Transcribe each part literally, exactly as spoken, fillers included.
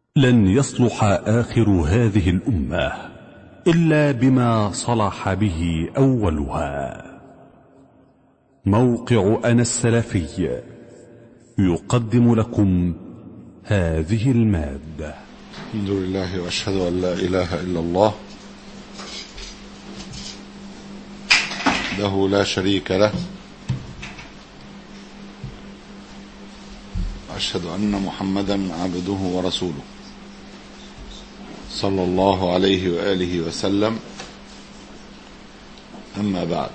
لن يصلح آخر هذه الأمة إلا بما صلح به أولها. موقع أنا السلفي يقدم لكم هذه المادة. الحمد لله وأشهد أن لا إله إلا الله وحده لا شريك له، وأشهد أن محمدا عبده ورسوله صلى الله عليه وآله وسلم. أما بعد،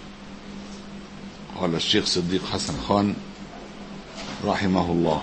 قال الشيخ صديق حسن خان رحمه الله: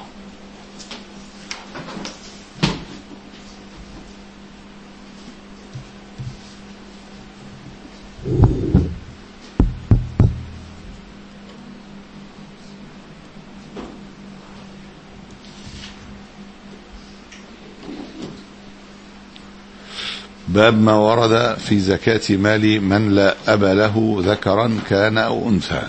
باب ما ورد في زكاة مال من لا أب له ذكرا كان أو أنثى،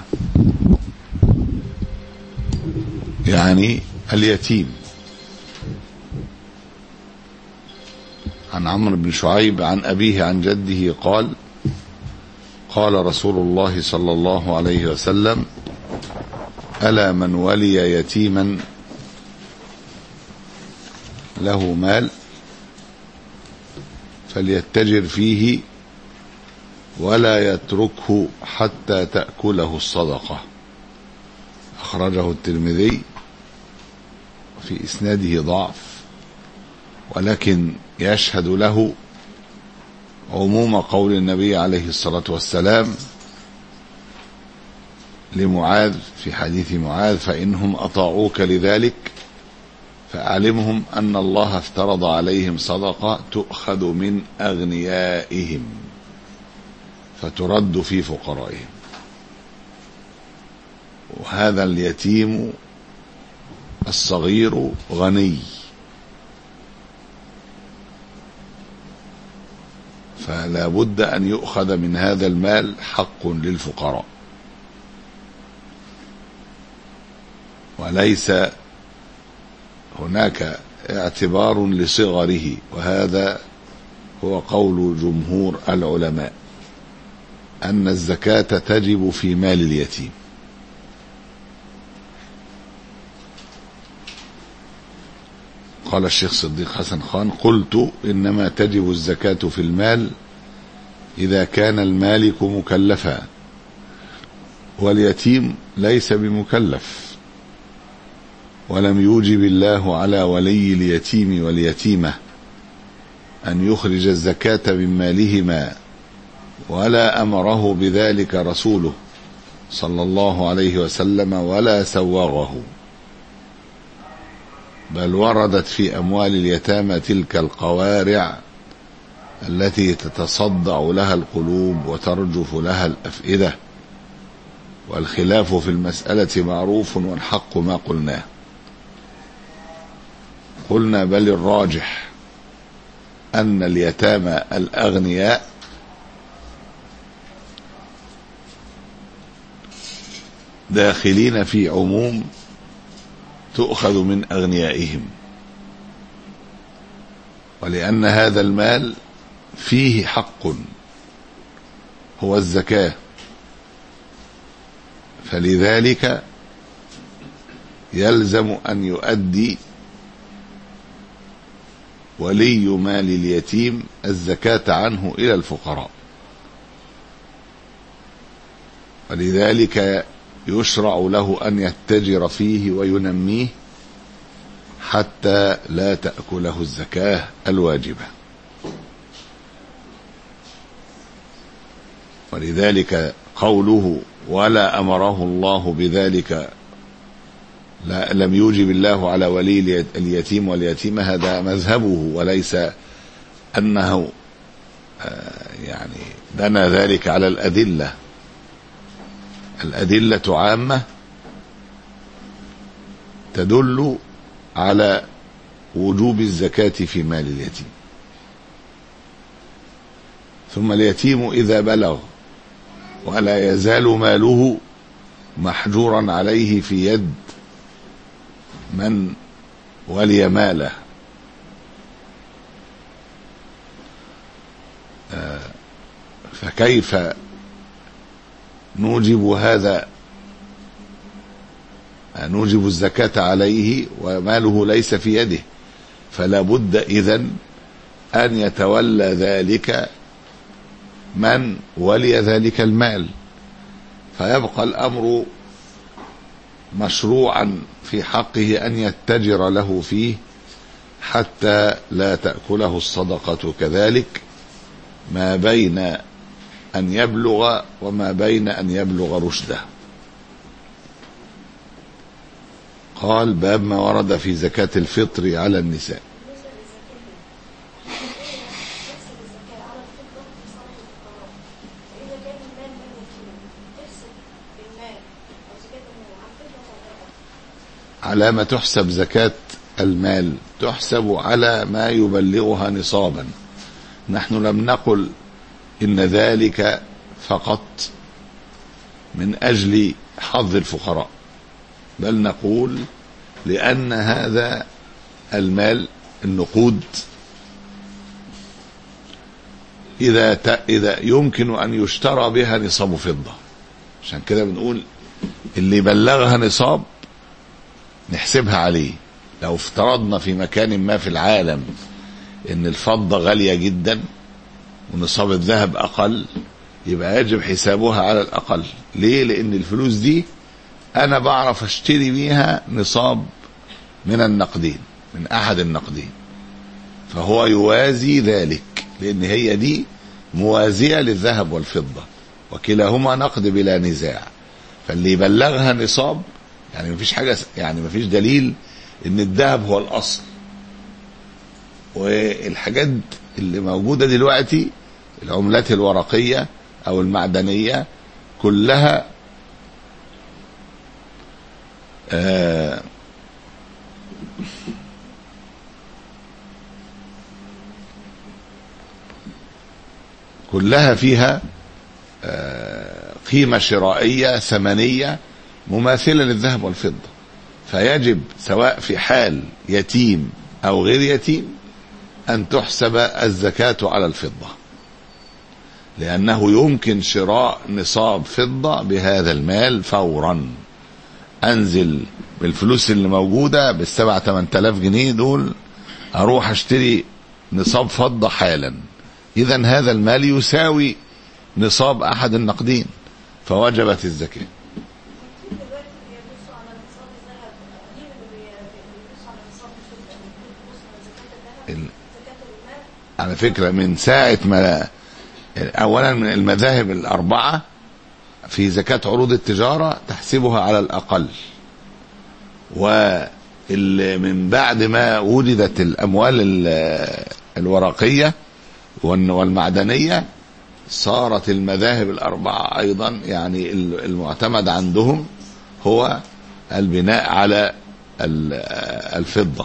يعني اليتيم. عن عمرو بن شعيب عن أبيه عن جده قال: قال رسول الله صلى الله عليه وسلم: ألا من ولي يتيما له مال فليتجر فيه ولا يتركه حتى تأكله الصدقة. أخرجه الترمذي، في إسناده ضعف، ولكن يشهد له عموم قول النبي عليه الصلاة والسلام لمعاذ في حديث معاذ: فإنهم أطاعوك لذلك فأعلمهم أن الله افترض عليهم صدقة تؤخذ من أغنيائهم فترد في فقرائهم. وهذا اليتيم الصغير غني، فلا بد أن يؤخذ من هذا المال حق للفقراء، وليس هناك اعتبار لصغره، وهذا هو قول جمهور العلماء أن الزكاة تجب في مال اليتيم. قال الشيخ صديق حسن خان: قلت إنما تجب الزكاة في المال إذا كان المالك مكلفا، واليتيم ليس بمكلف، ولم يوجب الله على ولي اليتيم واليتيمة أن يخرج الزكاة من مالهما، ولا أمره بذلك رسوله صلى الله عليه وسلم ولا سوغه، بل وردت في أموال اليتامى تلك القوارع التي تتصدع لها القلوب وترجف لها الأفئدة، والخلاف في المسألة معروف والحق ما قلناه. قلنا بل الراجح أن اليتامى الأغنياء داخلين في عموم تؤخذ من أغنيائهم، ولأن هذا المال فيه حق هو الزكاة، فلذلك يلزم أن يؤدي ولي مال اليتيم الزكاة عنه إلى الفقراء، ولذلك يشرع له أن يتجر فيه وينميه حتى لا تأكله الزكاة الواجبة. ولذلك قوله ولا أمره الله بذلك، لا لم يوجب الله على ولي اليتيم واليتيمة، هذا مذهبه، وليس أنه يعني بنى ذلك على الأدلة. الأدلة عامة تدل على وجوب الزكاة في مال اليتيم. ثم اليتيم إذا بلغ ولا يزال ماله محجورا عليه في يد من ولي ماله فكيف نوجب هذا، نوجب الزكاة عليه وماله ليس في يده؟ فلا بد إذن أن يتولى ذلك من ولي ذلك المال، فيبقى الأمر مشروعا في حقه أن يتجر له فيه حتى لا تأكله الصدقة كذلك، ما بين أن يبلغ وما بين أن يبلغ رشده. قال: باب ما ورد في زكاة الفطر على النساء. على ما تحسب زكاة المال؟ تحسب على ما يبلغها نصابا. نحن لم نقل إن ذلك فقط من أجل حظ الفقراء، بل نقول لأن هذا المال النقود إذا إذا يمكن أن يشترى بها نصاب فضة، عشان كده بنقول اللي بلغها نصاب نحسبها عليه. لو افترضنا في مكان ما في العالم ان الفضة غالية جدا ونصاب الذهب اقل، يبقى يجب حسابها على الاقل. ليه؟ لان الفلوس دي انا بعرف اشتري بيها نصاب من النقدين، من احد النقدين، فهو يوازي ذلك، لان هي دي موازية للذهب والفضة وكلاهما نقد بلا نزاع. فاللي يبلغها نصاب، يعني مفيش حاجة، يعني مفيش دليل ان الذهب هو الاصل، والحاجات اللي موجودة دلوقتي العملات الورقية او المعدنية كلها آه كلها فيها آه قيمة شرائية ثمنية مماثلة للذهب والفضة، فيجب سواء في حال يتيم أو غير يتيم أن تحسب الزكاة على الفضة، لأنه يمكن شراء نصاب فضة بهذا المال فورا. أنزل بالفلوس اللي موجودة بالسبع تمن تلاف جنيه دول، أروح أشتري نصاب فضة حالا، إذن هذا المال يساوي نصاب أحد النقدين فوجبت الزكاة. على فكرة من ساعة ما أولا من المذاهب الأربعة في زكاة عروض التجارة تحسبها على الأقل، ومن بعد ما وجدت الأموال الورقية والمعدنية صارت المذاهب الأربعة أيضا يعني المعتمد عندهم هو البناء على الفضة.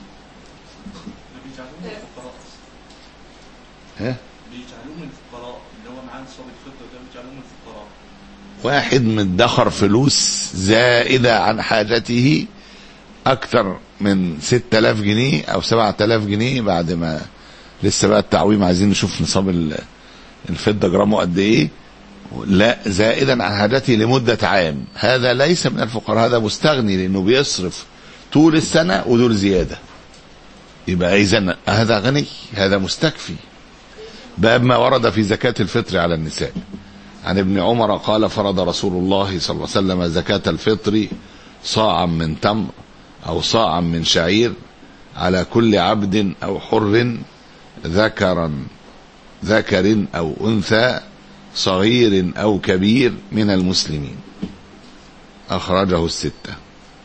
ها؟ بيجعلوهم الفقراء، اللي هو معاه نصاب الفضة ده بيجعلوهم الفقراء. واحد مدخر فلوس زائدة عن حاجته أكثر من ستة آلاف جنيه أو سبعة آلاف جنيه، بعد ما لسه بقى التعويم عايزين نشوف نصاب الفضة جرامه قد إيه، لا زائدا عن حاجته لمدة عام، هذا ليس من الفقراء، هذا مستغني لأنه بيصرف طول السنة ودول زيادة، يبقى إذن هذا غني، هذا مستكفي. باب ما ورد في زكاة الفطر على النساء. عن ابن عمر قال: فرض رسول الله صلى الله عليه وسلم زكاة الفطر صاعا من تمر أو صاعا من شعير على كل عبد أو حر ذكرا ذكر أو أنثى صغير أو كبير من المسلمين. أخرجه الستة.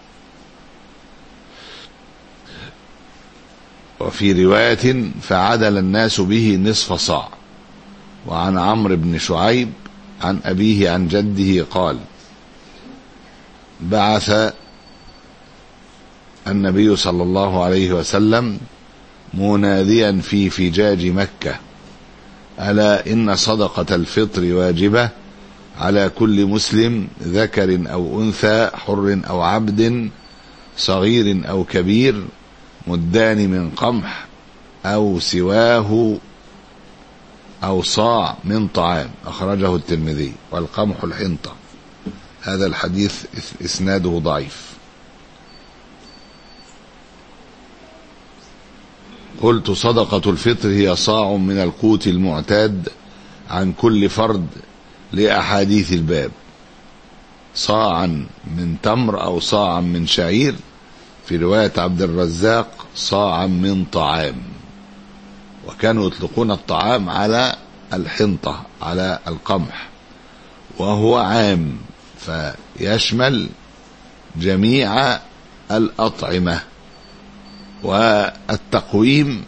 وفي رواية: فعدل الناس به نصف صاع. وعن عمرو بن شعيب عن أبيه عن جده قال: بعث النبي صلى الله عليه وسلم مناديا في فجاج مكة: ألا إن صدقة الفطر واجبة على كل مسلم ذكر أو أنثى حر أو عبد صغير أو كبير مدان من قمح أو سواه أو صاع من طعام، أخرجه الترمذي. والقمح الحنطة. هذا الحديث إسناده ضعيف. قلت صدقة الفطر هي صاع من القوت المعتاد عن كل فرد لأحاديث الباب، صاعا من تمر أو صاعا من شعير، في رواية عبد الرزاق صاعا من طعام. وكانوا يطلقون الطعام على الحنطة، على القمح، وهو عام فيشمل جميع الأطعمة. والتقويم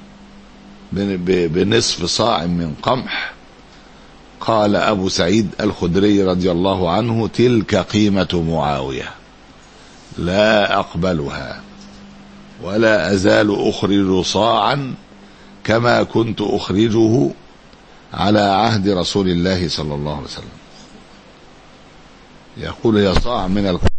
بنصف صاع من قمح، قال أبو سعيد الخدري رضي الله عنه: تلك قيمة معاوية، لا أقبلها، ولا أزال أخرج صاعا كما كنت أخرجه على عهد رسول الله صلى الله عليه وسلم. يقول هي صاع من القمح.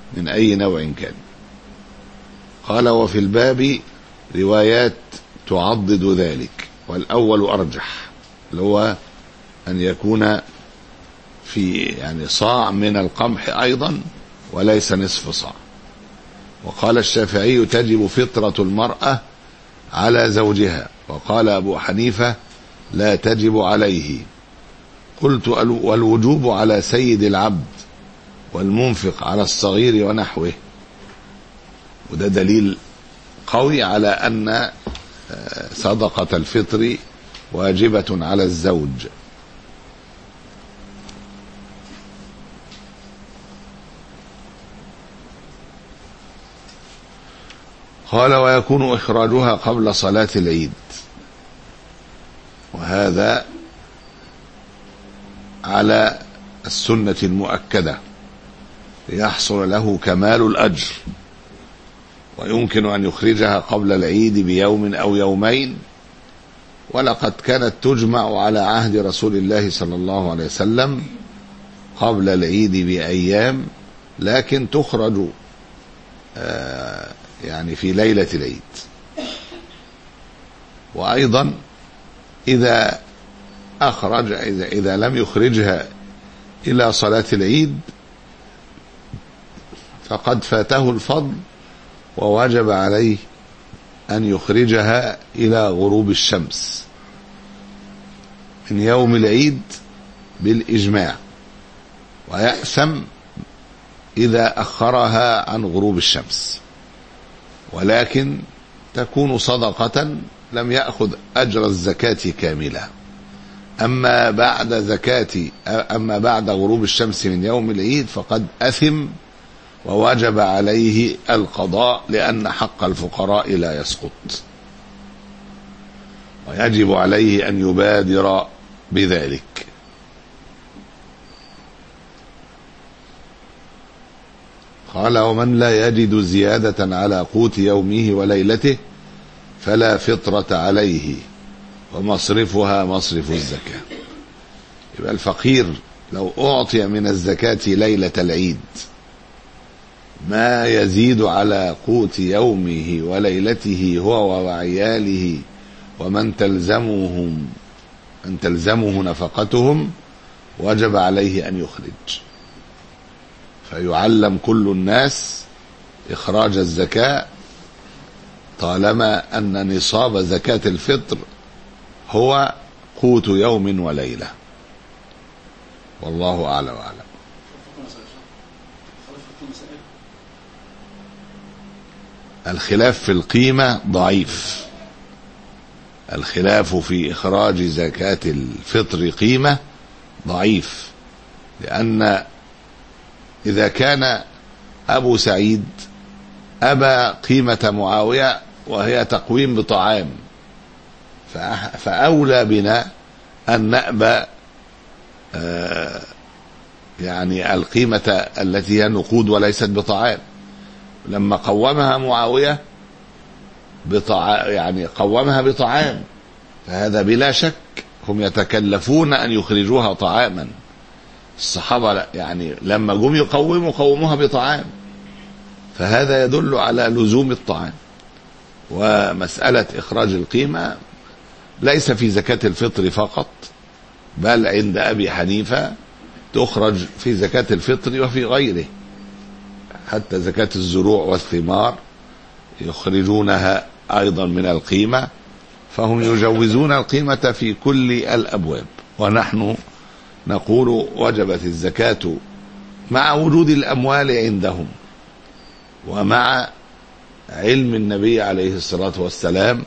من أي نوع كان. قال وفي الباب روايات تعضد ذلك، والأول أرجح، اللي هو أن يكون في يعني صاع من القمح أيضا وليس نصف صاع. وقال الشافعي تجب فطرة المرأة على زوجها، وقال أبو حنيفة لا تجب عليه. قلت والوجوب على سيد العبد والمنفق على الصغير ونحوه. وده دليل قوي على أن صدقة الفطر واجبة على الزوج. قال ويكون إخراجها قبل صلاة العيد، وهذا على السنة المؤكدة ليحصل له كمال الأجر، ويمكن أن يخرجها قبل العيد بيوم أو يومين. ولقد كانت تجمع على عهد رسول الله صلى الله عليه وسلم قبل العيد بأيام، لكن تخرج آه يعني في ليلة العيد. وأيضا إذا أخرج إذا, إذا لم يخرجها إلى صلاة العيد فقد فاته الفضل، ووجب عليه أن يخرجها إلى غروب الشمس من يوم العيد بالإجماع، ويأثم إذا أخرها عن غروب الشمس، ولكن تكون صدقة لم يأخذ أجر الزكاة كاملة. أما بعد زكاة أما بعد غروب الشمس من يوم العيد فقد أثم ووجب عليه القضاء، لأن حق الفقراء لا يسقط، ويجب عليه أن يبادر بذلك. قال ومن لا يجد زيادة على قوت يومه وليلته فلا فطرة عليه، ومصرفها مصرف الزكاة. يبقى الفقير لو أعطي من الزكاة ليلة العيد ما يزيد على قوت يومه وليلته هو وعياله ومن تلزمهم أن تلزمه نفقتهم، وجب عليه أن يخرج. فيعلم كل الناس إخراج الزكاة طالما أن نصاب زكاة الفطر هو قوت يوم وليلة. والله أعلى وأعلم. الخلاف في القيمة ضعيف. الخلاف في إخراج زكاة الفطر قيمة ضعيف، لأن إذا كان أبو سعيد أبى قيمة معاوية وهي تقويم بطعام، فأولى بنا أن نأبى آه يعني القيمة التي هي نقود وليست بطعام. لما قومها معاوية بطعام يعني قومها بطعام، فهذا بلا شك هم يتكلفون أن يخرجوها طعاما. الصحابة يعني لما جم يقوموا قوموها بطعام، فهذا يدل على لزوم الطعام. ومسألة إخراج القيمة ليس في زكاة الفطر فقط، بل عند أبي حنيفة تخرج في زكاة الفطر وفي غيره، حتى زكاة الزروع والثمار يخرجونها أيضا من القيمة، فهم يجوزون القيمة في كل الأبواب. ونحن نقول وجبت الزكاة مع وجود الأموال عندهم، ومع علم النبي عليه الصلاة والسلام،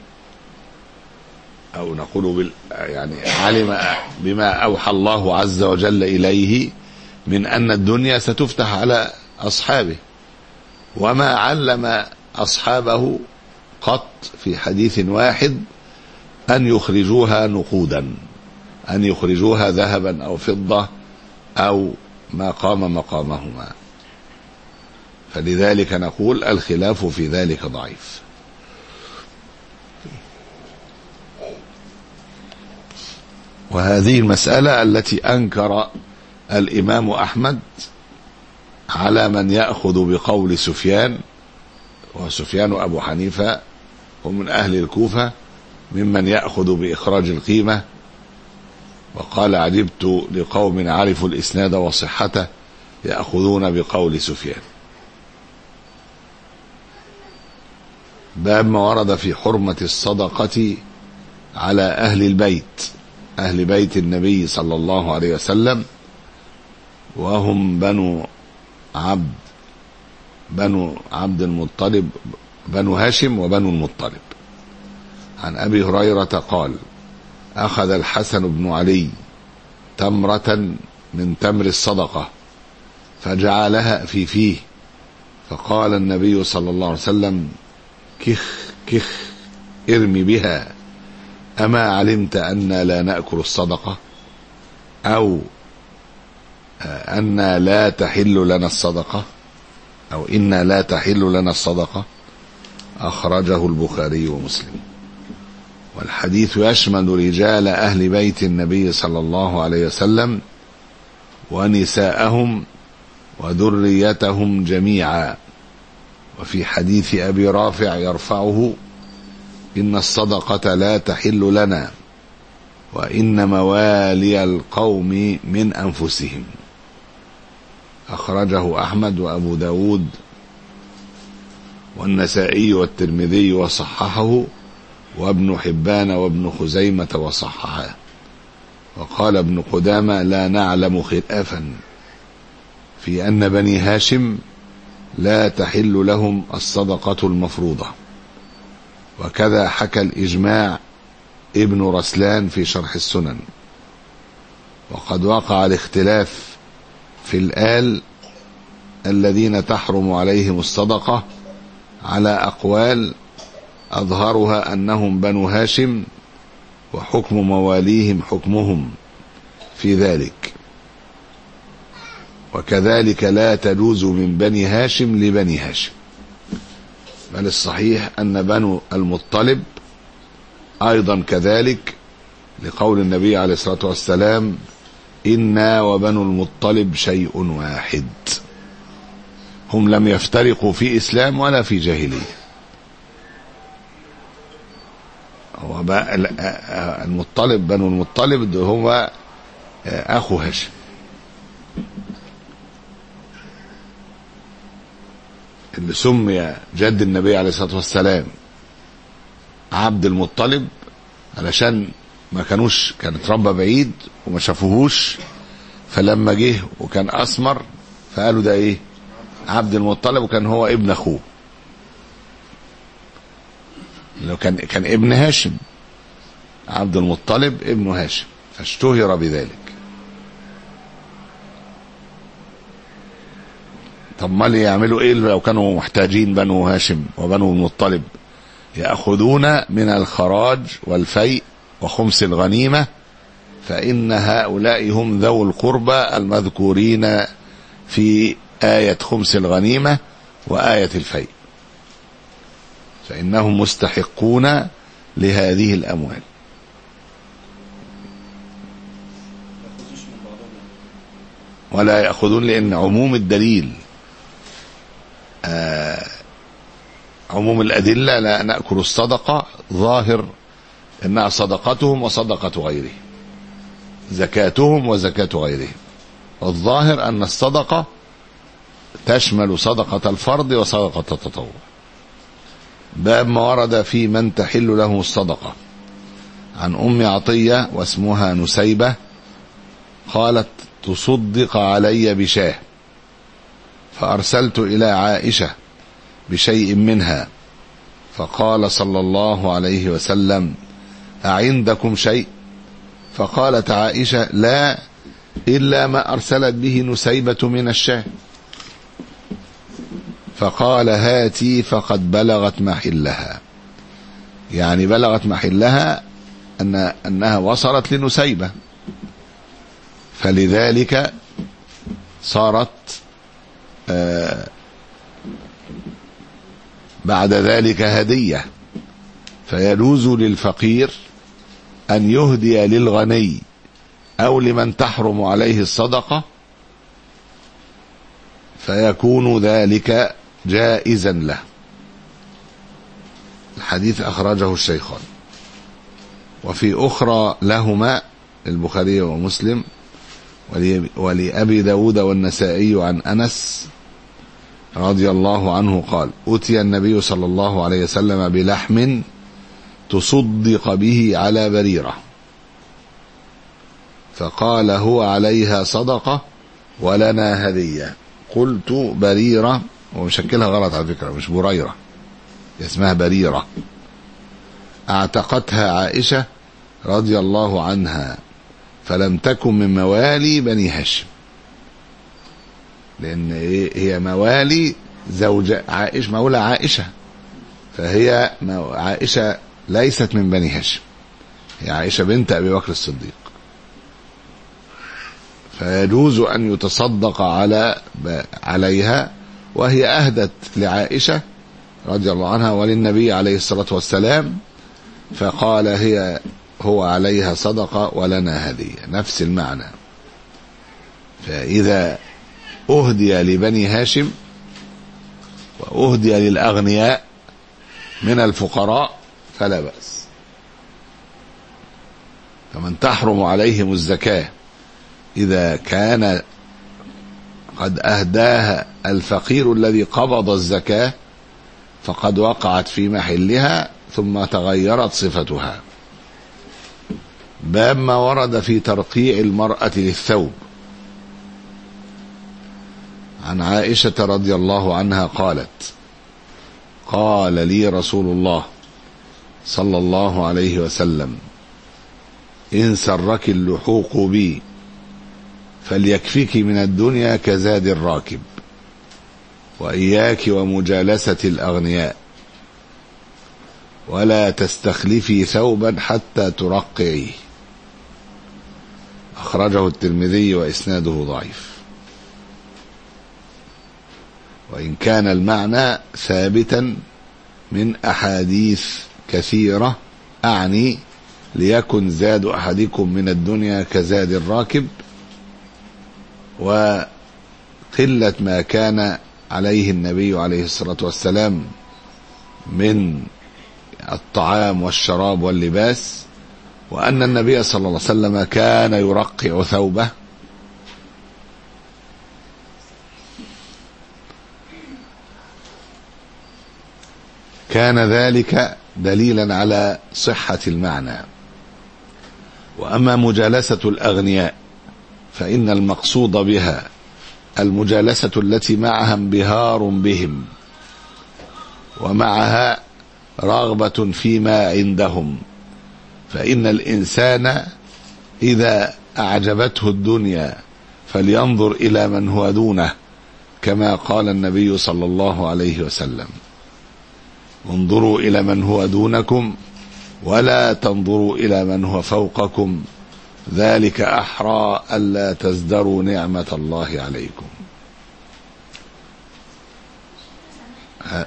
أو نقول بال يعني علم بما أوحى الله عز وجل إليه من أن الدنيا ستفتح على أصحابه، وما علم أصحابه قط في حديث واحد أن يخرجوها نقودا، أن يخرجوها ذهبا أو فضة أو ما قام مقامهما. فلذلك نقول الخلاف في ذلك ضعيف. وهذه المسألة التي أنكر الإمام أحمد على من يأخذ بقول سفيان، وسفيان أبو حنيفة ومن أهل الكوفة، ممن يأخذ بإخراج القيمة. وقال عجبت لقوم عرفوا الإسناد وصحته يأخذون بقول سفيان. باب ما ورد في حرمة الصدقة على أهل البيت، أهل بيت النبي صلى الله عليه وسلم، وهم بنو عبد بنو عبد المطلب، بنو هاشم وبنو المطلب. عن أبي هريرة قال: أخذ الحسن بن علي تمرة من تمر الصدقة فجعلها في فيه، فقال النبي صلى الله عليه وسلم: كخ كخ ارمي بها، أما علمت أننا لا نأكل الصدقة، أو أننا لا تحل لنا الصدقة، أو إنا لا تحل لنا الصدقة. أخرجه البخاري ومسلم. والحديث يشمل رجال أهل بيت النبي صلى الله عليه وسلم ونساءهم وذريتهم جميعا. وفي حديث أبي رافع يرفعه: إن الصدقة لا تحل لنا، وإن موالي القوم من أنفسهم. أخرجه أحمد وأبو داود والنسائي والترمذي وصححه، وابن حبان وابن خزيمة وصححه. وقال ابن قدامة: لا نعلم خلافا في أن بني هاشم لا تحل لهم الصدقة المفروضة. وكذا حكى الإجماع ابن رسلان في شرح السنن. وقد وقع الاختلاف في الآل الذين تحرم عليهم الصدقة على أقوال، أظهرها أنهم بنو هاشم، وحكم مواليهم حكمهم في ذلك. وكذلك لا تجوز من بني هاشم لبني هاشم، بل الصحيح أن بنو المطلب أيضا كذلك، لقول النبي عليه الصلاة والسلام: إنا وبنو المطلب شيء واحد. هم لم يفترقوا في إسلام ولا في جاهلية. هو المطلب، بنو المطلب هو أخو هاشم. اللي سمي جد النبي عليه الصلاة والسلام عبد المطلب علشان ما كانوش، كان اتربى بعيد وما شافوهوش، فلما جه وكان أسمر فقالوا ده ايه؟ عبد المطلب. وكان هو ابن اخوه، لو كان كان ابن هاشم، عبد المطلب ابن هاشم، فاشتهر بذلك. طب ما لي يعملوا ايه لو كانوا محتاجين بنو هاشم وبنو المطلب؟ يأخذون من الخراج والفيء وخمس الغنيمة، فإن هؤلاء هم ذو القربى المذكورين في آية خمس الغنيمة وآية الفيء، فإنهم مستحقون لهذه الأموال. ولا يأخذون، لأن عموم الدليل، آه عموم الأدلة لا نأكل الصدقة، ظاهر إنها صدقتهم وصدقة غيرهم، زكاتهم وزكاة غيرهم. والظاهر أن الصدقة تشمل صدقة الفرض وصدقة التطوع. باب ما ورد في من تحل له الصدقة. عن أم عطية واسمها نسيبة قالت: تصدق علي بشاه، فأرسلت إلى عائشة بشيء منها، فقال صلى الله عليه وسلم: أعندكم شيء؟ فقالت عائشة: لا، إلا ما أرسلت به نسيبة من الشاه. فقال: هاتي فقد بلغت محلها، يعني بلغت محلها أن أنها وصلت لنسيبة، فلذلك صارت آه بعد ذلك هدية. فيجوز للفقير أن يهدي للغني أو لمن تحرم عليه الصدقة، فيكون ذلك جائزا له. الحديث أخرجه الشيخان. وفي أخرى لهما البخاري ومسلم ولأبي داود والنسائي عن أنس رضي الله عنه قال: أتي النبي صلى الله عليه وسلم بلحم تصدق به على بريرة، فقال: هو عليها صدقة ولنا هدية. قلت: بريرة، ومشكلها غلط على فكرة، مش بريرة، اسمها بريرة، اعتقتها عائشة رضي الله عنها، فلم تكن من موالي بني هاشم، لأن هي موالي زوج عائشة، مولى عائشة، فهي عائشة ليست من بني هاشم، هي عائشة بنت أبي بكر الصديق، فيجوز أن يتصدق على عليها، وهي أهدت لعائشة رضي الله عنها وللنبي عليه الصلاة والسلام، فقال: هي هو عليها صدقة ولنا هدية، نفس المعنى. فإذا أهدي لبني هاشم وأهدي للأغنياء من الفقراء فلا بأس. فمن تحرم عليهم الزكاة إذا كان قد أهداها الفقير الذي قبض الزكاة فقد وقعت في محلها ثم تغيرت صفتها. باب ما ورد في ترقيع المرأة للثوب. عن عائشة رضي الله عنها قالت: قال لي رسول الله صلى الله عليه وسلم: إن سرك اللحوق بي فليكفيك من الدنيا كزاد الراكب، وإياك ومجالسة الأغنياء، ولا تستخلفي ثوبا حتى ترقعيه. أخرجه الترمذي وإسناده ضعيف، وإن كان المعنى ثابتا من أحاديث كثيرة، أعني ليكن زاد أحدكم من الدنيا كزاد الراكب، وقلة ما كان عليه النبي عليه الصلاة والسلام من الطعام والشراب واللباس، وأن النبي صلى الله عليه وسلم كان يرقع ثوبه، كان ذلك دليلا على صحة المعنى. وأما مجالسة الأغنياء فإن المقصود بها المجالسة التي معها انبهار بهم ومعها رغبة فيما عندهم، فإن الإنسان إذا أعجبته الدنيا فلينظر إلى من هو دونه، كما قال النبي صلى الله عليه وسلم: انظروا إلى من هو دونكم ولا تنظروا إلى من هو فوقكم، ذلك أحرى ألا تزدروا نعمة الله عليكم. ها.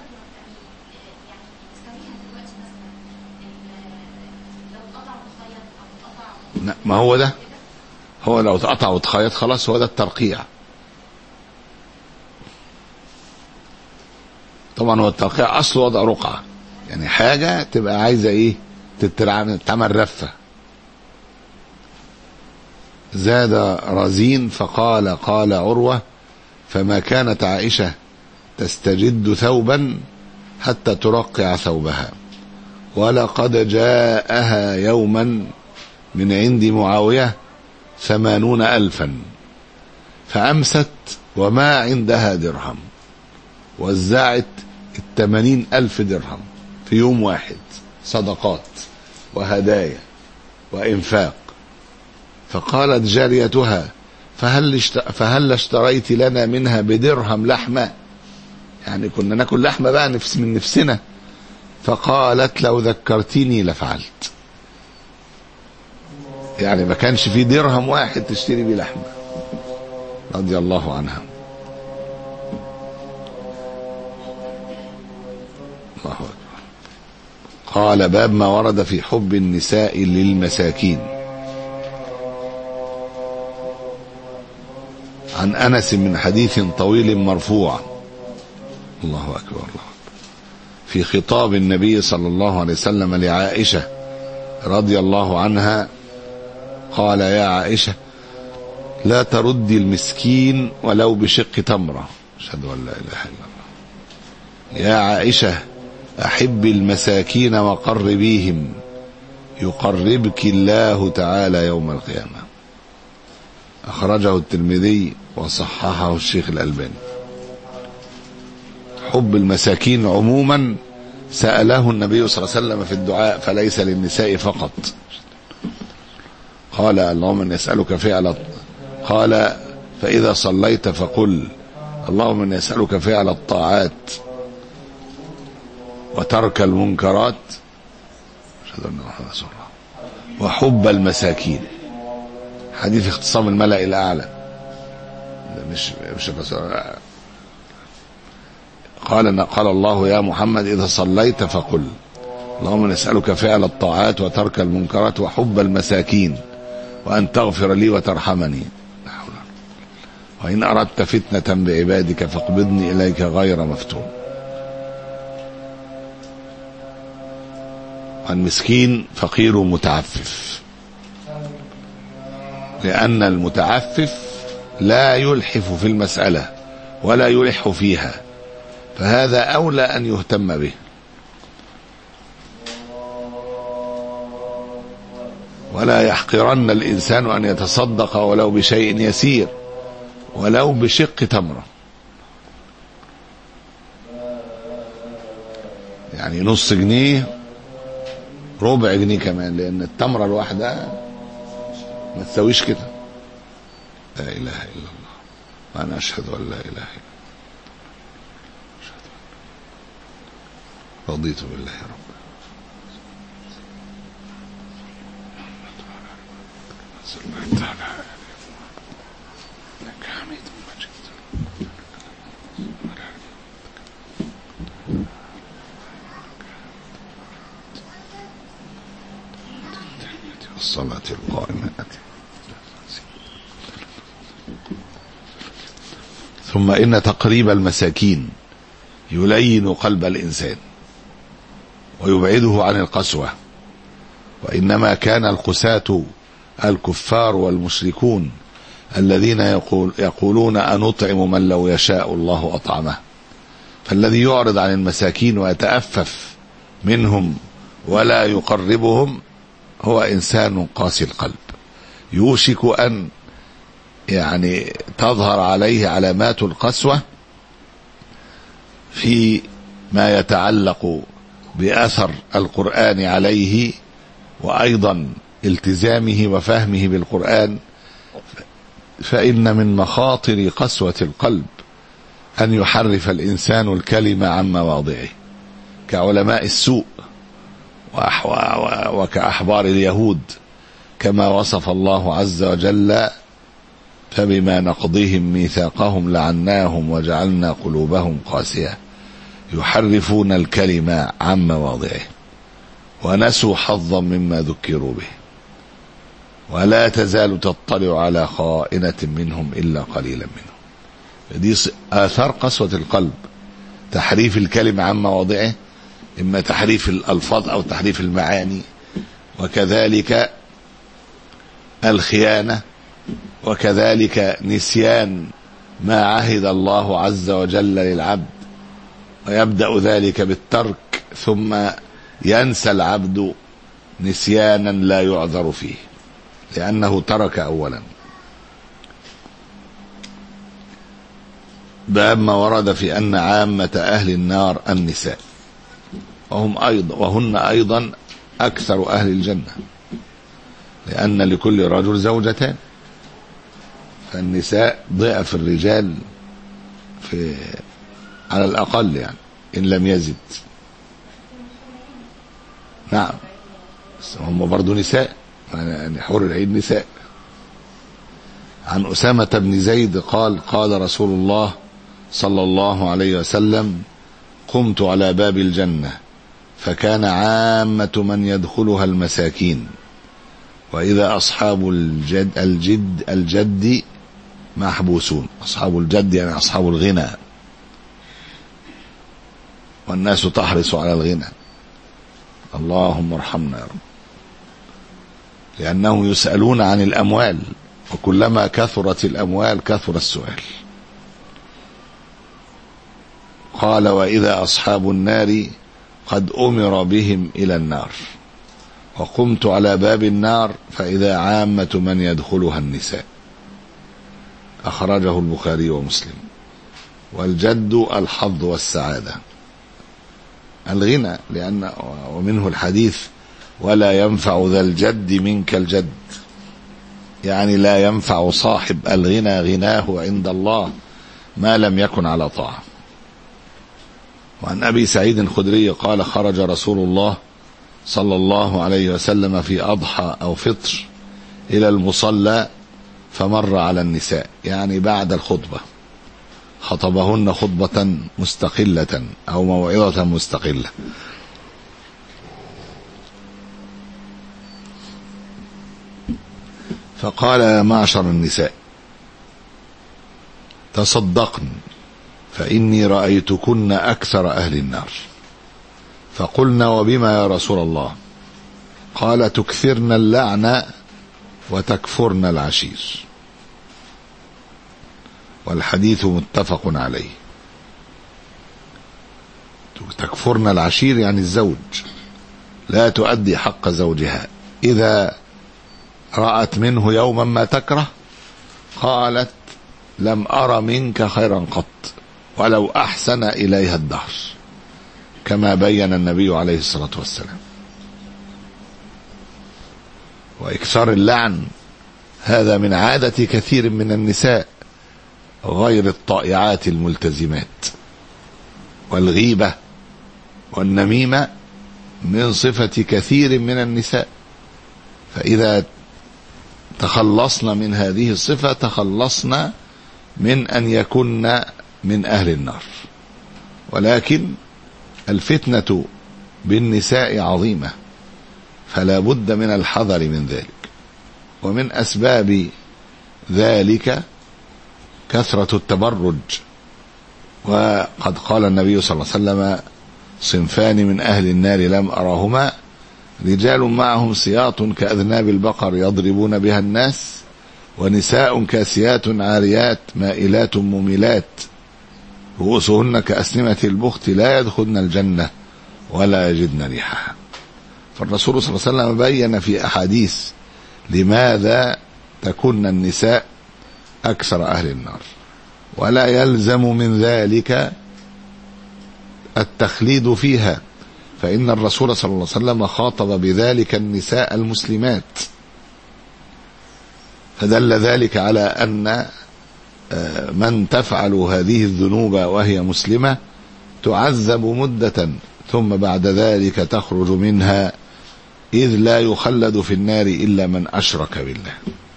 ما هو ده، هو لو اتقطع واتخيط خلاص هو ده الترقيع. طبعا هو الترقيع أصله وضع رقعة، يعني حاجة تبقى عايزة ايه تتعمل رفة. زاد رزين فقال: قال عروة: فما كانت عائشة تستجد ثوبا حتى ترقع ثوبها، ولقد جاءها يوما من عند معاوية ثمانون ألفا، فأمست وما عندها درهم، وزعت الثمانين ألف درهم في يوم واحد، صدقات وهدايا وإنفاق. فقالت جاريتها: فهل فهل اشتريت لنا منها بدرهم لحمة؟ يعني كنا ناكل لحمة بقى نفس من نفسنا. فقالت: لو ذكرتني لفعلت. يعني ما كانش في درهم واحد تشتري بيه لحمة، رضي الله عنها. الله أكبر. قال: باب ما ورد في حب النساء للمساكين. عن أنس من حديث طويل مرفوع، الله أكبر الله أكبر، في خطاب النبي صلى الله عليه وسلم لعائشة رضي الله عنها، قال: يا عائشة لا تردي المسكين ولو بشق تمرة. أشهد أن لا إله إلا الله. يا عائشة أحب المساكين وقربيهم يقربك الله تعالى يوم القيامة. أخرجه الترمذي وصححه الشيخ الألباني. حب المساكين عموما سأله النبي صلى الله عليه وسلم في الدعاء، فليس للنساء فقط. قال: اللهم إني أسألك فعل، قال: فإذا صليت فقل اللهم إني أسألك فعل الطاعات وترك المنكرات، أشهد أن محمدا رسول الله، وحب المساكين. حديث اختصام الملأ الأعلى، مش مش قال قال الله: يا محمد إذا صليت فقل اللهم نسألك فعل الطاعات وترك المنكرات وحب المساكين وأن تغفر لي وترحمني، وإن أردت فتنة بعبادك فاقبضني إليك غير مفتون. المسكين فقير متعفف، لأن المتعفف لا يلحف في المسألة ولا يلح فيها، فهذا أولى أن يهتم به. ولا يحقرن الإنسان أن يتصدق ولو بشيء يسير، ولو بشق تمرة، يعني نص جنيه، ربع جنيه كمان، لأن التمرة الواحدة ما تسويش كده. لا إله إلا الله وأنا أشهد أن لا إله إلا الله. رضيت بالله ربا. إنك حميد مجيد. الصلاة القائمة. ثم إن تقريب المساكين يلين قلب الإنسان ويبعده عن القسوة، وإنما كان القساة الكفار والمشركون الذين يقول يقولون أنطعم من لو يشاء الله أطعمه. فالذي يعرض عن المساكين ويتأفف منهم ولا يقربهم هو إنسان قاسي القلب، يوشك أن يعني تظهر عليه علامات القسوة في ما يتعلق بأثر القرآن عليه، وأيضا التزامه وفهمه بالقرآن. فإن من مخاطر قسوة القلب أن يحرف الإنسان الكلمة عن مواضعه، كعلماء السوء وكأحبار اليهود، كما وصف الله عز وجل: فبما نقضهم ميثاقهم لعناهم وجعلنا قلوبهم قاسية يحرفون الكلمة عن مواضعه ونسوا حظا مما ذكروا به ولا تزال تطلع على خائنة منهم إلا قليلا منهم. دي آثار قسوة القلب، تحريف الكلمة عن مواضعه، إما تحريف الألفاظ أو تحريف المعاني، وكذلك الخيانة، وكذلك نسيان ما عهد الله عز وجل للعبد، ويبدأ ذلك بالترك ثم ينسى العبد نسيانا لا يعذر فيه لأنه ترك أولا. باب ما ورد في أن عامة أهل النار النساء، وهم أيضا وهن أيضا أكثر أهل الجنة، لأن لكل رجل زوجتان، فالنساء ضعف الرجال في على الأقل يعني إن لم يزد. نعم، بس هم برضو نساء، يعني حور العين نساء. عن أسامة بن زيد قال: قال رسول الله صلى الله عليه وسلم: قمت على باب الجنة فكان عامة من يدخلها المساكين، وإذا أصحاب الجد الجد الجد محبوسون. أصحاب الجد يعني أصحاب الغنى، والناس تحرص على الغنى. اللهم ارحمنا يا رب، لأنهم يسألون عن الأموال، وكلما كثرت الأموال كثر السؤال. قال: وإذا أصحاب النار قد أمر بهم إلى النار، وقمت على باب النار فإذا عامة من يدخلها النساء. أخرجه البخاري ومسلم. والجد الحظ والسعادة، الغنى، لأن ومنه الحديث: ولا ينفع ذا الجد منك الجد، يعني لا ينفع صاحب الغنى غناه عند الله ما لم يكن على طاعة. وعن أبي سعيد الخدري قال: خرج رسول الله صلى الله عليه وسلم في أضحى أو فطر إلى المصلى فمر على النساء، يعني بعد الخطبة، خطبهن خطبة مستقلة أو موعظة مستقلة. فقال: يا معشر النساء تصدقن فإني رأيتكن أكثر أهل النار. فقلنا: وبما يا رسول الله؟ قال: تكثرن اللعن وتكفرن العشير. والحديث متفق عليه. تكفرن العشير يعني الزوج، لا تؤدي حق زوجها. إذا رأت منه يوما ما تكره قالت: لم أر منك خيرا قط ولو أحسن إليها الدهر، كما بين النبي عليه الصلاة والسلام. وإكثار اللعن هذا من عادة كثير من النساء غير الطائعات الملتزمات. والغيبة والنميمة من صفة كثير من النساء، فإذا تخلصنا من هذه الصفة تخلصنا من أن يكن من أهل النار. ولكن الفتنة بالنساء عظيمة، فلا بد من الحذر من ذلك. ومن أسباب ذلك كثرة التبرج. وقد قال النبي صلى الله عليه وسلم: صنفان من أهل النار لم أراهما: رجال معهم سياط كأذناب البقر يضربون بها الناس، ونساء كاسيات عاريات مائلات مميلات رؤوسهن كأسنمة البخت لا يدخلن الجنة ولا يجدن ريحها. فالرسول صلى الله عليه وسلم بين في أحاديث لماذا تكون النساء أكثر أهل النار، ولا يلزم من ذلك التخليد فيها، فإن الرسول صلى الله عليه وسلم خاطب بذلك النساء المسلمات، فدل ذلك على أن من تفعل هذه الذنوب وهي مسلمة تعذب مدة ثم بعد ذلك تخرج منها، إذ لا يخلد في النار إلا من أشرك بالله.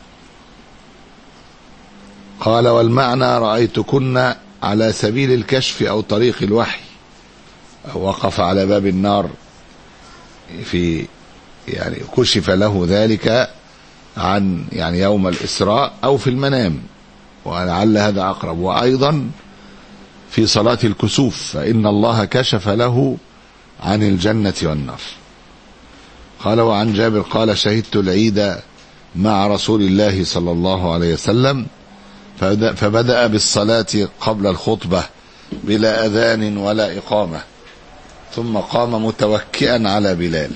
قال: والمعنى رأيتكن على سبيل الكشف أو طريق الوحي. وقف على باب النار في يعني كشف له ذلك عن يعني يوم الإسراء أو في المنام، ولعل هذا أقرب. وأيضا في صلاة الكسوف فإن الله كشف له عن الجنة والنار. قال: وعن جابر قال: شهدت العيد مع رسول الله صلى الله عليه وسلم فبدأ بالصلاة قبل الخطبة بلا أذان ولا إقامة، ثم قام متوكئا على بلال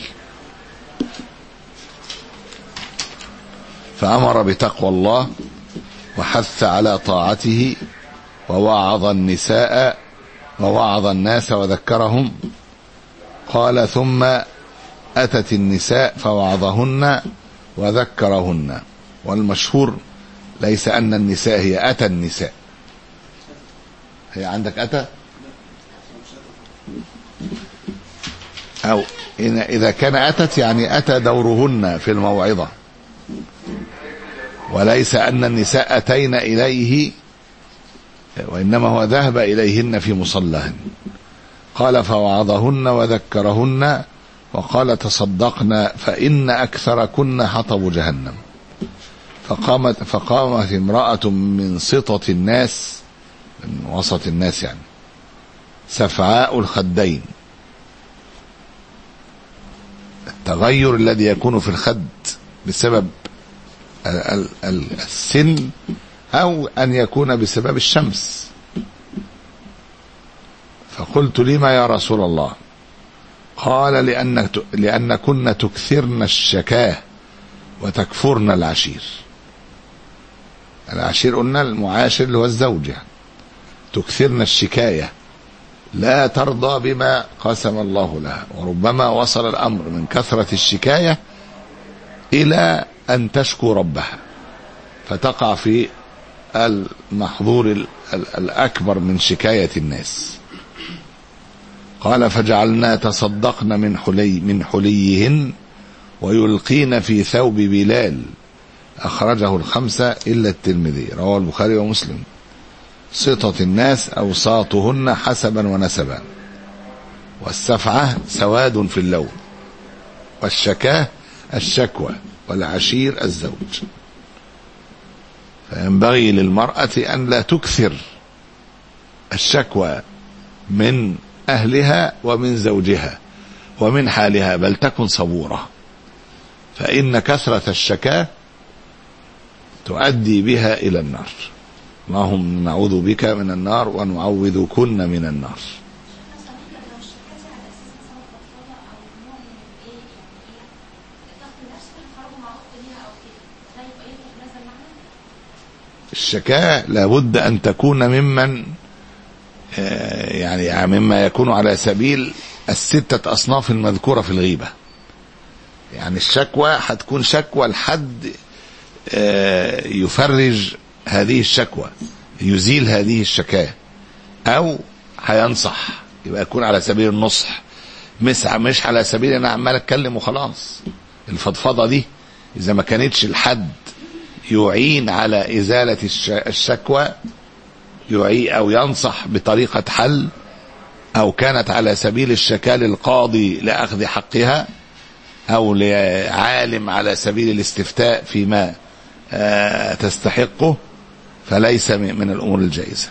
فأمر بتقوى الله وحث على طاعته ووعظ النساء ووعظ الناس وذكرهم. قال: ثم أتت النساء فوعظهن وذكرهن. والمشهور ليس أن النساء هي أتى النساء، هي عندك أتى، أو إذا كان أتت يعني أتى دورهن في الموعظة، وليس أن النساء أتين إليه، وإنما هو ذهب إليهن في مصلهن. قال: فوعظهن وذكرهن وقال: تصدقن فإن أكثركن حطب جهنم. فقامت فقامت امرأة من سطة الناس، من وسط الناس يعني، سفعاء الخدين، التغير الذي يكون في الخد بسبب السن أو أن يكون بسبب الشمس. فقلت: لما يا رسول الله؟ قال: لأن لأن كنا تكثرن الشكاه وتكفرن العشير. العشير قلنا المعاشر اللي هو الزوج يعني. تكثرن الشكاية، لا ترضى بما قسم الله لها، وربما وصل الأمر من كثرة الشكاية إلى أن تشكو ربها، فتقع في المحظور الأكبر من شكاية الناس. قال: فجعلنا تصدقن من حلي من حليهن ويلقين في ثوب بلال. أخرجه الخمسة إلا الترمذي، رواه البخاري ومسلم. سطة الناس أوساطهن حسبا ونسبا، والسفعة سواد في اللون، والشكاه الشكوى، والعشير الزوج. فينبغي للمرأة أن لا تكثر الشكوى من أهلها ومن زوجها ومن حالها، بل تكن صبورة، فإن كثرة الشكاة تؤدي بها إلى النار. اللهم نعوذ بك من النار ونعوذكن من النار. الشكاة لابد أن تكون ممن يعني مما يكون على سبيل الستة أصناف المذكورة في الغيبة. يعني الشكوى هتكون شكوى لحد يفرج هذه الشكوى، يزيل هذه الشكاة، أو هينصح، يبقى يكون على سبيل النصح، مش على سبيل أنا عمال أتكلم وخلاص. الفضفضة دي إذا ما كانتش الحد يعين على إزالة الشكوى، يعين أو ينصح بطريقة حل، أو كانت على سبيل الشكاة للقاضي لأخذ حقها، أو لعالم على سبيل الاستفتاء فيما تستحقه، فليس من الأمور الجائزة.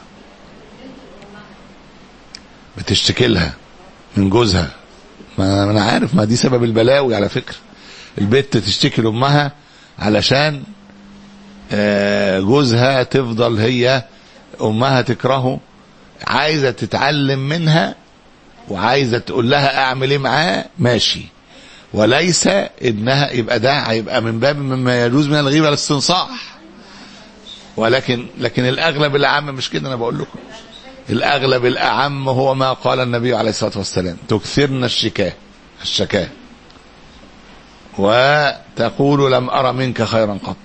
بتشتكي لها من جوزها، ما أنا عارف، ما دي سبب البلاوي على فكرة. البنت تشتكي لأمها علشان جوزها تفضل هي أمها تكرهه، عايزة تتعلم منها وعايزة تقول لها أعمل إيه معاه، ماشي، وليس ابنها. يبقى ده هيبقى من باب مما يجوز من الغيبة الاستنصاح. ولكن لكن الأغلب الأعم مش كده، أنا بقول لكم الأغلب الأعم هو ما قال النبي عليه الصلاة والسلام: تكثرن الشكاة الشكاة وتقول لم أرى منك خيرا قط.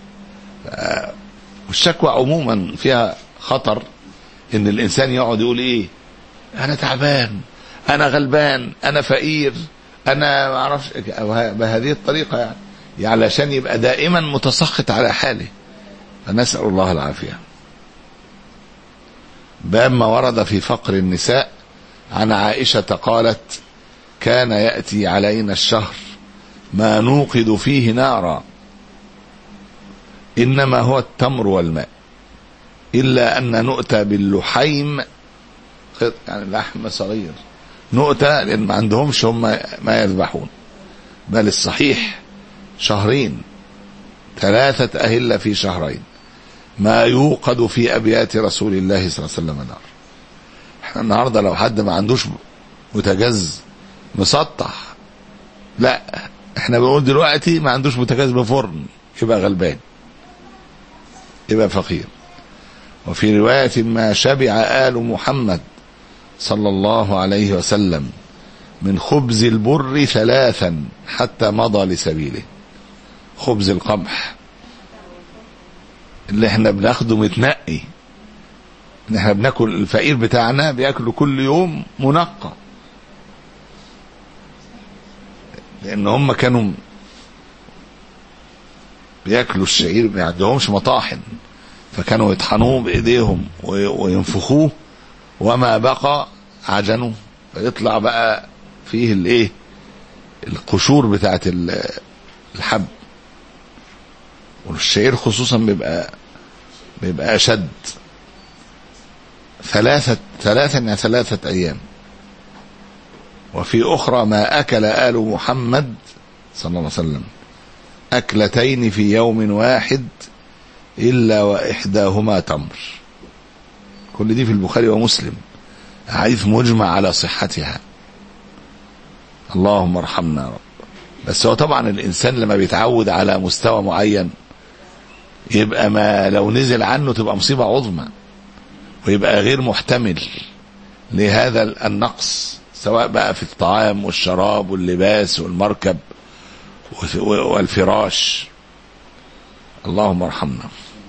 والشكوى عموما فيها خطر، إن الإنسان يقعد يقول إيه، أنا تعبان، أنا غلبان، أنا فقير، أنا ما أعرفش، بهذه الطريقة يعني. يعني علشان يبقى دائما متسخط على حاله، فنسأل الله العافية. باب ما ورد في فقر النساء. عن عائشة قالت: كان يأتي علينا الشهر ما نوقد فيه نارا، إنما هو التمر والماء، إلا أن نؤتى باللحيم، يعني لحم صغير، نؤتى لأن ما عندهمش هم ما يذبحون، بل الصحيح شهرين، ثلاثة أهلة في شهرين، ما يوقد في أبيات رسول الله صلى الله عليه وسلم نار. احنا النهاردة لو حد ما عندوش بوتاجاز مسطح، لا، احنا بنقول دلوقتي ما عندوش بوتاجاز بفرن، يبقى غلبان، يبقى فقير. وفي رواية: ما شبع آل محمد صلى الله عليه وسلم من خبز البر ثلاثا حتى مضى لسبيله. خبز القمح اللي احنا بناخده متنقي، احنا بناكل، الفقير بتاعنا بياكله كل يوم منقى، لان هم كانوا بياكلوا الشعير، ما عندهمش مطاحن، فكانوا يطحنوه بايديهم وينفخوه، وما بقى عجنوه، فيطلع بقى فيه الايه، القشور بتاعت الحب. والشعير خصوصا بيبقى بيبقى أشد. ثلاثة ثلاثة يعني ثلاثة أيام. وفي أخرى ما أكل آل محمد صلى الله عليه وسلم أكلتين في يوم واحد إلا وإحداهما تمر. كل دي في البخاري ومسلم، حديث مجمع على صحتها. اللهم ارحمنا يا رب. بس هو طبعا الإنسان لما بيتعود على مستوى معين يبقى ما لو نزل عنه تبقى مصيبة عظمى، ويبقى غير محتمل لهذا النقص، سواء بقى في الطعام والشراب واللباس والمركب والفراش. اللهم ارحمنا.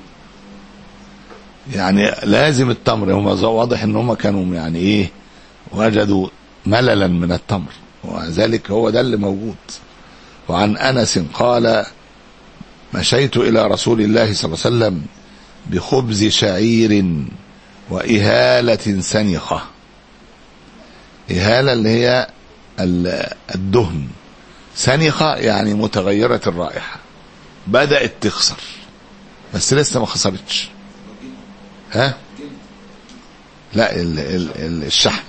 يعني لازم التمر، هم واضح ان هم كانوا يعني ايه وجدوا مللا من التمر، وذلك هو ده اللي موجود. وعن أنس قال مشيت إلى رسول الله صلى الله عليه وسلم بخبز شعير وإهالة سنخة. إهالة اللي هي الدهن، سنخة يعني متغيرة الرائحة، بدأت تخسر بس لسه ما خسرتش. ها لا ال ال الشحم.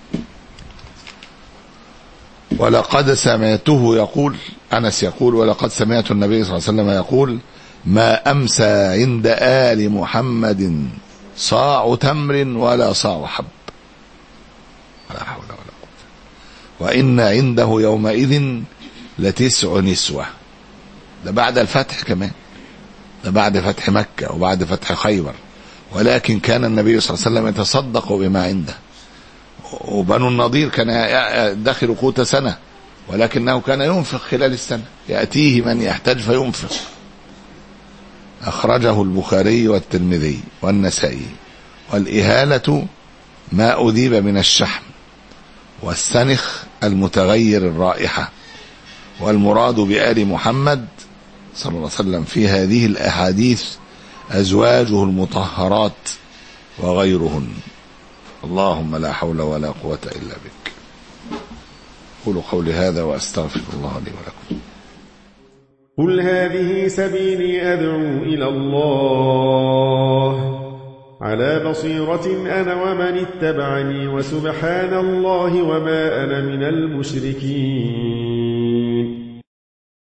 ولقد سمعته يقول، أنس يقول ولقد سمعت النبي صلى الله عليه وسلم يقول ما أمسى عند آل محمد صاع تمر ولا صاع حب ولا حول ولا قوة، وإن عنده يومئذ لتسع نسوة. ده بعد الفتح كمان، ده بعد فتح مكة وبعد فتح خيبر. ولكن كان النبي صلى الله عليه وسلم يتصدق بما عنده. وبنو النضير كان يدخر قوت سنة، ولكنه كان ينفق خلال السنة، يأتيه من يحتاج فينفق. أخرجه البخاري والترمذي والنسائي. والإهالة ما أذيب من الشحم، والسنخ المتغير الرائحة. والمراد بآل محمد صلى الله عليه وسلم في هذه الأحاديث أزواجه المطهرات وغيرهن. اللهم لا حول ولا قوة إلا بك. قولوا قولي هذا وأستغفر الله لي ولكم. قل هذه سبيلي أدعو إلى الله على بصيرة أنا ومن اتبعني، وسبحان الله وما أنا من المشركين.